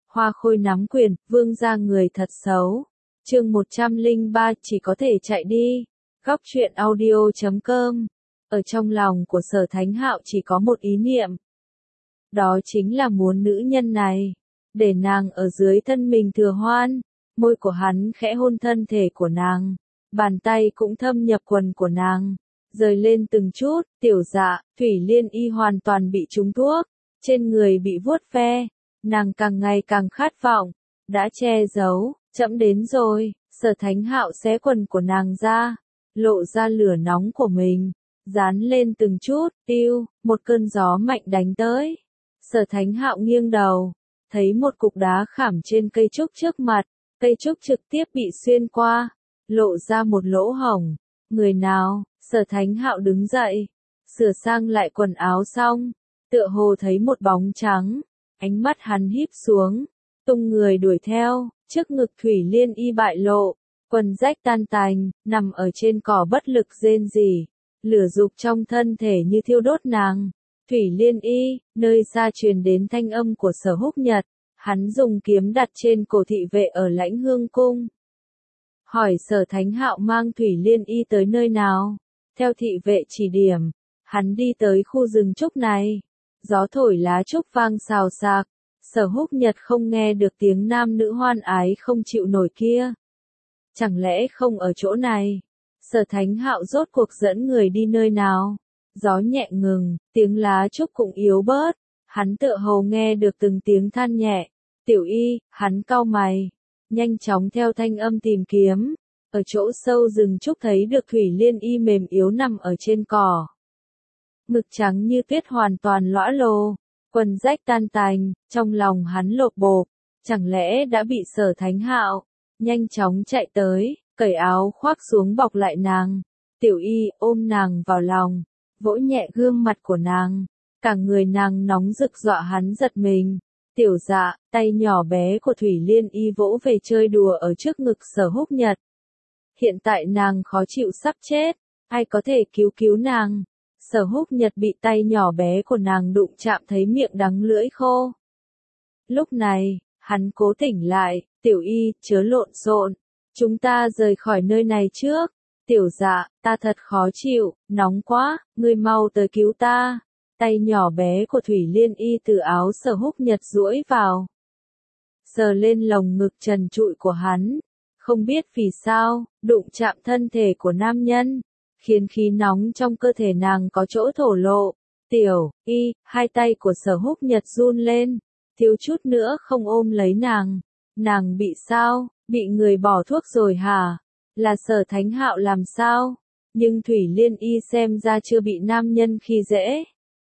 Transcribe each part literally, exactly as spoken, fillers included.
Hoa Khôi nắm quyền, vương gia người thật xấu. Chương một trăm lẻ ba, chỉ có thể chạy đi. Góc truyện audio chấm com. Ở trong lòng của Sở Thánh Hạo chỉ có một ý niệm. Đó chính là muốn nữ nhân này, để nàng ở dưới thân mình thừa hoan. Môi của hắn khẽ hôn thân thể của nàng, bàn tay cũng thâm nhập quần của nàng, rời lên từng chút. Tiểu Dạ, Thủy Liên Y hoàn toàn bị trúng thuốc, trên người bị vuốt ve, nàng càng ngày càng khát vọng, đã che giấu, chậm đến rồi. Sở Thánh Hạo xé quần của nàng ra, lộ ra lửa nóng của mình, dán lên từng chút. Tiêu, một cơn gió mạnh đánh tới. Sở Thánh Hạo nghiêng đầu, thấy một cục đá khảm trên cây trúc trước mặt, cây trúc trực tiếp bị xuyên qua, lộ ra một lỗ hổng. Người nào? Sở Thánh Hạo đứng dậy, sửa sang lại quần áo xong, tựa hồ thấy một bóng trắng, ánh mắt hắn híp xuống, tung người đuổi theo. Trước ngực Thủy Liên Y bại lộ, quần rách tan tành, nằm ở trên cỏ bất lực rên rỉ, lửa dục trong thân thể như thiêu đốt nàng. Thủy Liên Y, nơi xa truyền đến thanh âm của Sở Húc Nhật, hắn dùng kiếm đặt trên cổ thị vệ ở Lãnh Hương Cung. Hỏi Sở Thánh Hạo mang Thủy Liên Y tới nơi nào? Theo thị vệ chỉ điểm, hắn đi tới khu rừng trúc này. Gió thổi lá trúc vang xào xạc, Sở Húc Nhật không nghe được tiếng nam nữ hoan ái không chịu nổi kia. Chẳng lẽ không ở chỗ này? Sở Thánh Hạo rốt cuộc dẫn người đi nơi nào? Gió nhẹ ngừng, tiếng lá trúc cũng yếu bớt, hắn tựa hồ nghe được từng tiếng than nhẹ. Tiểu Y, hắn cau mày, nhanh chóng theo thanh âm tìm kiếm, ở chỗ sâu rừng trúc thấy được Thủy Liên Y mềm yếu nằm ở trên cỏ. Ngực trắng như tuyết hoàn toàn lõa lồ, quần rách tan tành, trong lòng hắn lột bột, chẳng lẽ đã bị Sở Thánh Hạo? Nhanh chóng chạy tới, cởi áo khoác xuống bọc lại nàng. Tiểu Y ôm nàng vào lòng, vỗ nhẹ gương mặt của nàng, cả người nàng nóng rực dọa hắn giật mình. Tiểu Dạ, tay nhỏ bé của Thủy Liên Y vỗ về chơi đùa ở trước ngực Sở Húc Nhật. Hiện tại nàng khó chịu sắp chết, ai có thể cứu cứu nàng? Sở Húc Nhật bị tay nhỏ bé của nàng đụng chạm thấy miệng đắng lưỡi khô. Lúc này, hắn cố tỉnh lại. Tiểu Y, chớ lộn xộn, chúng ta rời khỏi nơi này trước. Tiểu Dạ, ta thật khó chịu, nóng quá, ngươi mau tới cứu ta. Tay nhỏ bé của Thủy Liên Y từ áo Sở Húc Nhật duỗi vào, sờ lên lồng ngực trần trụi của hắn. Không biết vì sao, đụng chạm thân thể của nam nhân, khiến khí nóng trong cơ thể nàng có chỗ thổ lộ. Tiểu Y, hai tay của Sở Húc Nhật run lên, thiếu chút nữa không ôm lấy nàng. Nàng bị sao? Bị người bỏ thuốc rồi hả? Là Sở Thánh Hạo làm sao? Nhưng Thủy Liên Y xem ra chưa bị nam nhân khi dễ.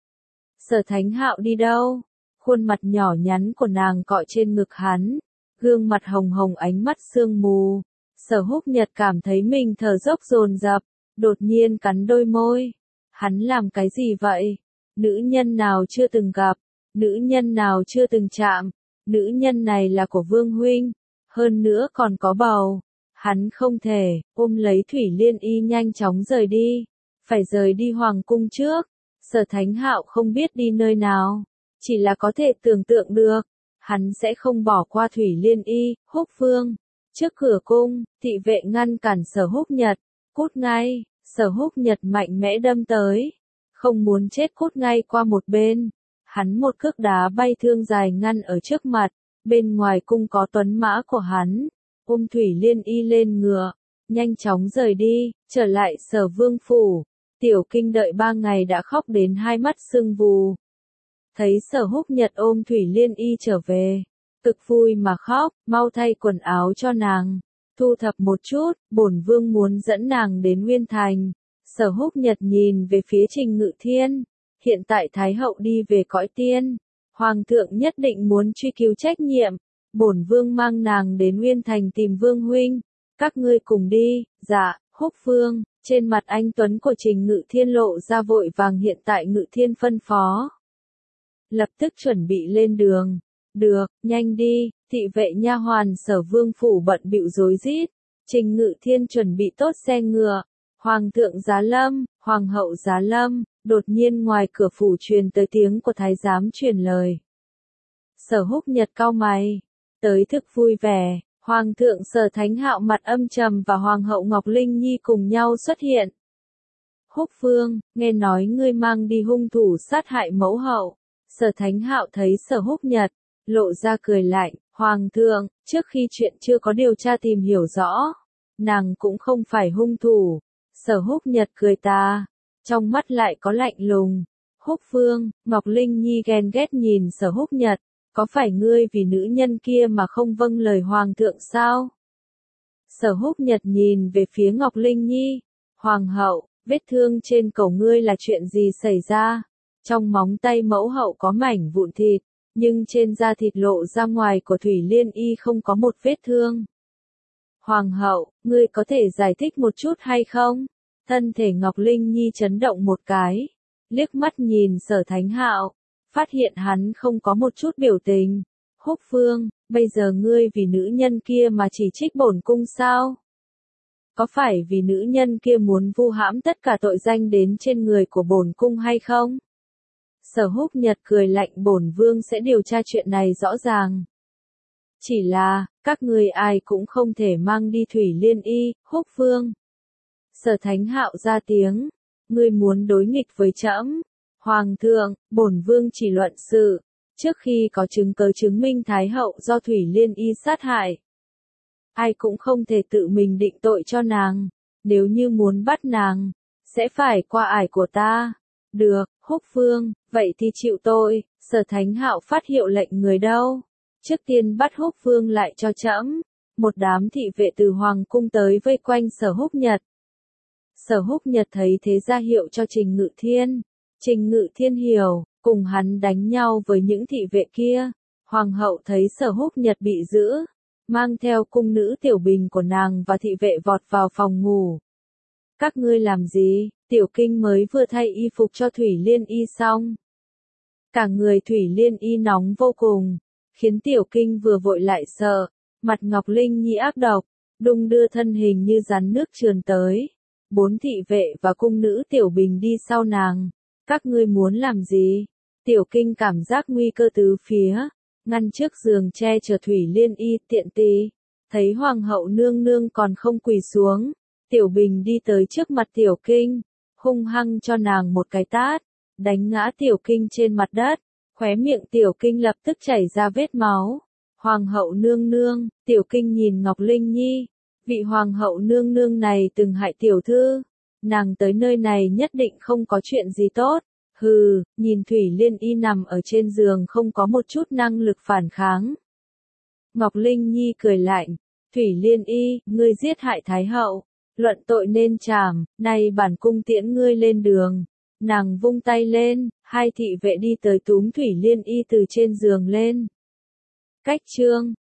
Sở Thánh Hạo đi đâu? Khuôn mặt nhỏ nhắn của nàng cọ trên ngực hắn, gương mặt hồng hồng ánh mắt sương mù. Sở Húc Nhật cảm thấy mình thở dốc dồn dập, đột nhiên cắn đôi môi. Hắn làm cái gì vậy? Nữ nhân nào chưa từng gặp? Nữ nhân nào chưa từng chạm? Nữ nhân này là của Vương huynh, hơn nữa còn có bầu. Hắn không thể ôm lấy Thủy Liên Y nhanh chóng rời đi, phải rời đi hoàng cung trước. Sở Thánh Hạo không biết đi nơi nào, chỉ là có thể tưởng tượng được, hắn sẽ không bỏ qua Thủy Liên Y. Húc Vương, trước cửa cung, thị vệ ngăn cản Sở Húc Nhật, cút ngay. Sở Húc Nhật mạnh mẽ đâm tới, không muốn chết cút ngay qua một bên. Hắn một cước đá bay thương dài ngăn ở trước mặt, bên ngoài cung có tuấn mã của hắn, ôm Thủy Liên Y lên ngựa, nhanh chóng rời đi, trở lại Sở Vương phủ. Tiểu Kinh đợi ba ngày đã khóc đến hai mắt sưng vù. Thấy Sở Húc Nhật ôm Thủy Liên Y trở về, cực vui mà khóc, mau thay quần áo cho nàng, thu thập một chút, bổn vương muốn dẫn nàng đến Nguyên Thành. Sở Húc Nhật nhìn về phía Trình Ngự Thiên, hiện tại Thái hậu đi về cõi tiên, hoàng thượng nhất định muốn truy cứu trách nhiệm, bổn vương mang nàng đến Nguyên Thành tìm vương huynh, các ngươi cùng đi. Dạ, Húc Vương. Trên mặt anh tuấn của Trình Ngự Thiên lộ ra vội vàng, hiện tại Ngự Thiên phân phó, lập tức chuẩn bị lên đường. Được, nhanh đi. Thị vệ nha hoàn Sở Vương phủ bận bịu rối rít. Trình Ngự Thiên chuẩn bị tốt xe ngựa. Hoàng thượng giá lâm, hoàng hậu giá lâm. Đột nhiên ngoài cửa phủ truyền tới tiếng của thái giám truyền lời. Sở Húc Nhật cau mày, tới thực vui vẻ, Hoàng thượng Sở Thánh Hạo mặt âm trầm và Hoàng hậu Ngọc Linh Nhi cùng nhau xuất hiện. Húc Vương, nghe nói ngươi mang đi hung thủ sát hại mẫu hậu. Sở Thánh Hạo thấy Sở Húc Nhật, lộ ra cười lạnh, Hoàng thượng, trước khi chuyện chưa có điều tra tìm hiểu rõ, nàng cũng không phải hung thủ. Sở Húc Nhật cười ta, trong mắt lại có lạnh lùng. Húc Vương, Ngọc Linh Nhi ghen ghét nhìn Sở Húc Nhật, có phải ngươi vì nữ nhân kia mà không vâng lời Hoàng thượng sao? Sở Húc Nhật nhìn về phía Ngọc Linh Nhi, Hoàng hậu, vết thương trên cổ ngươi là chuyện gì xảy ra? Trong móng tay mẫu hậu có mảnh vụn thịt, nhưng trên da thịt lộ ra ngoài của Thủy Liên Y không có một vết thương. Hoàng hậu, ngươi có thể giải thích một chút hay không? Thân thể Ngọc Linh Nhi chấn động một cái, liếc mắt nhìn Sở Thánh Hạo, phát hiện hắn không có một chút biểu tình. Húc Vương, bây giờ ngươi vì nữ nhân kia mà chỉ trích bổn cung sao? Có phải vì nữ nhân kia muốn vu hãm tất cả tội danh đến trên người của bổn cung hay không? Sở Húc Nhật cười lạnh, bổn vương sẽ điều tra chuyện này rõ ràng. Chỉ là, các ngươi ai cũng không thể mang đi Thủy Liên Y, Húc Vương. Sở Thánh Hạo ra tiếng, ngươi muốn đối nghịch với trẫm? Hoàng thượng, bổn vương chỉ luận sự, trước khi có chứng cớ chứng minh Thái hậu do Thủy Liên Y sát hại. Ai cũng không thể tự mình định tội cho nàng, nếu như muốn bắt nàng, sẽ phải qua ải của ta. Được, Húc Vương, vậy thì chịu tội. Sở Thánh Hạo phát hiệu lệnh người đâu? Trước tiên bắt Húc Vương lại cho trẫm. Một đám thị vệ từ Hoàng cung tới vây quanh Sở Húc Nhật. Sở Húc Nhật thấy thế ra hiệu cho Trình Ngự Thiên. Trình Ngự Thiên hiểu, cùng hắn đánh nhau với những thị vệ kia. Hoàng hậu thấy Sở Húc Nhật bị giữ, mang theo cung nữ Tiểu Bình của nàng và thị vệ vọt vào phòng ngủ. Các ngươi làm gì? Tiểu Kinh mới vừa thay y phục cho Thủy Liên Y xong. Cả người Thủy Liên Y nóng vô cùng, khiến Tiểu Kinh vừa vội lại sợ. Mặt Ngọc Linh Nhi ác độc, đung đưa thân hình như rắn nước trườn tới. Bốn thị vệ và cung nữ Tiểu Bình đi sau nàng. Các ngươi muốn làm gì? Tiểu Kinh cảm giác nguy cơ tứ phía, ngăn trước giường che chở Thủy Liên Y, tiện tì. Thấy Hoàng hậu nương nương còn không quỳ xuống, Tiểu Bình đi tới trước mặt Tiểu Kinh, hung hăng cho nàng một cái tát, đánh ngã Tiểu Kinh trên mặt đất, khóe miệng Tiểu Kinh lập tức chảy ra vết máu. Hoàng hậu nương nương, Tiểu Kinh nhìn Ngọc Linh Nhi, vị Hoàng hậu nương nương này từng hại tiểu thư, nàng tới nơi này nhất định không có chuyện gì tốt. Hừ, nhìn Thủy Liên Y nằm ở trên giường không có một chút năng lực phản kháng. Ngọc Linh Nhi cười lạnh, Thủy Liên Y, ngươi giết hại Thái hậu, luận tội nên trảm, nay bản cung tiễn ngươi lên đường. Nàng vung tay lên, hai thị vệ đi tới túm Thủy Liên Y từ trên giường lên. Cách chương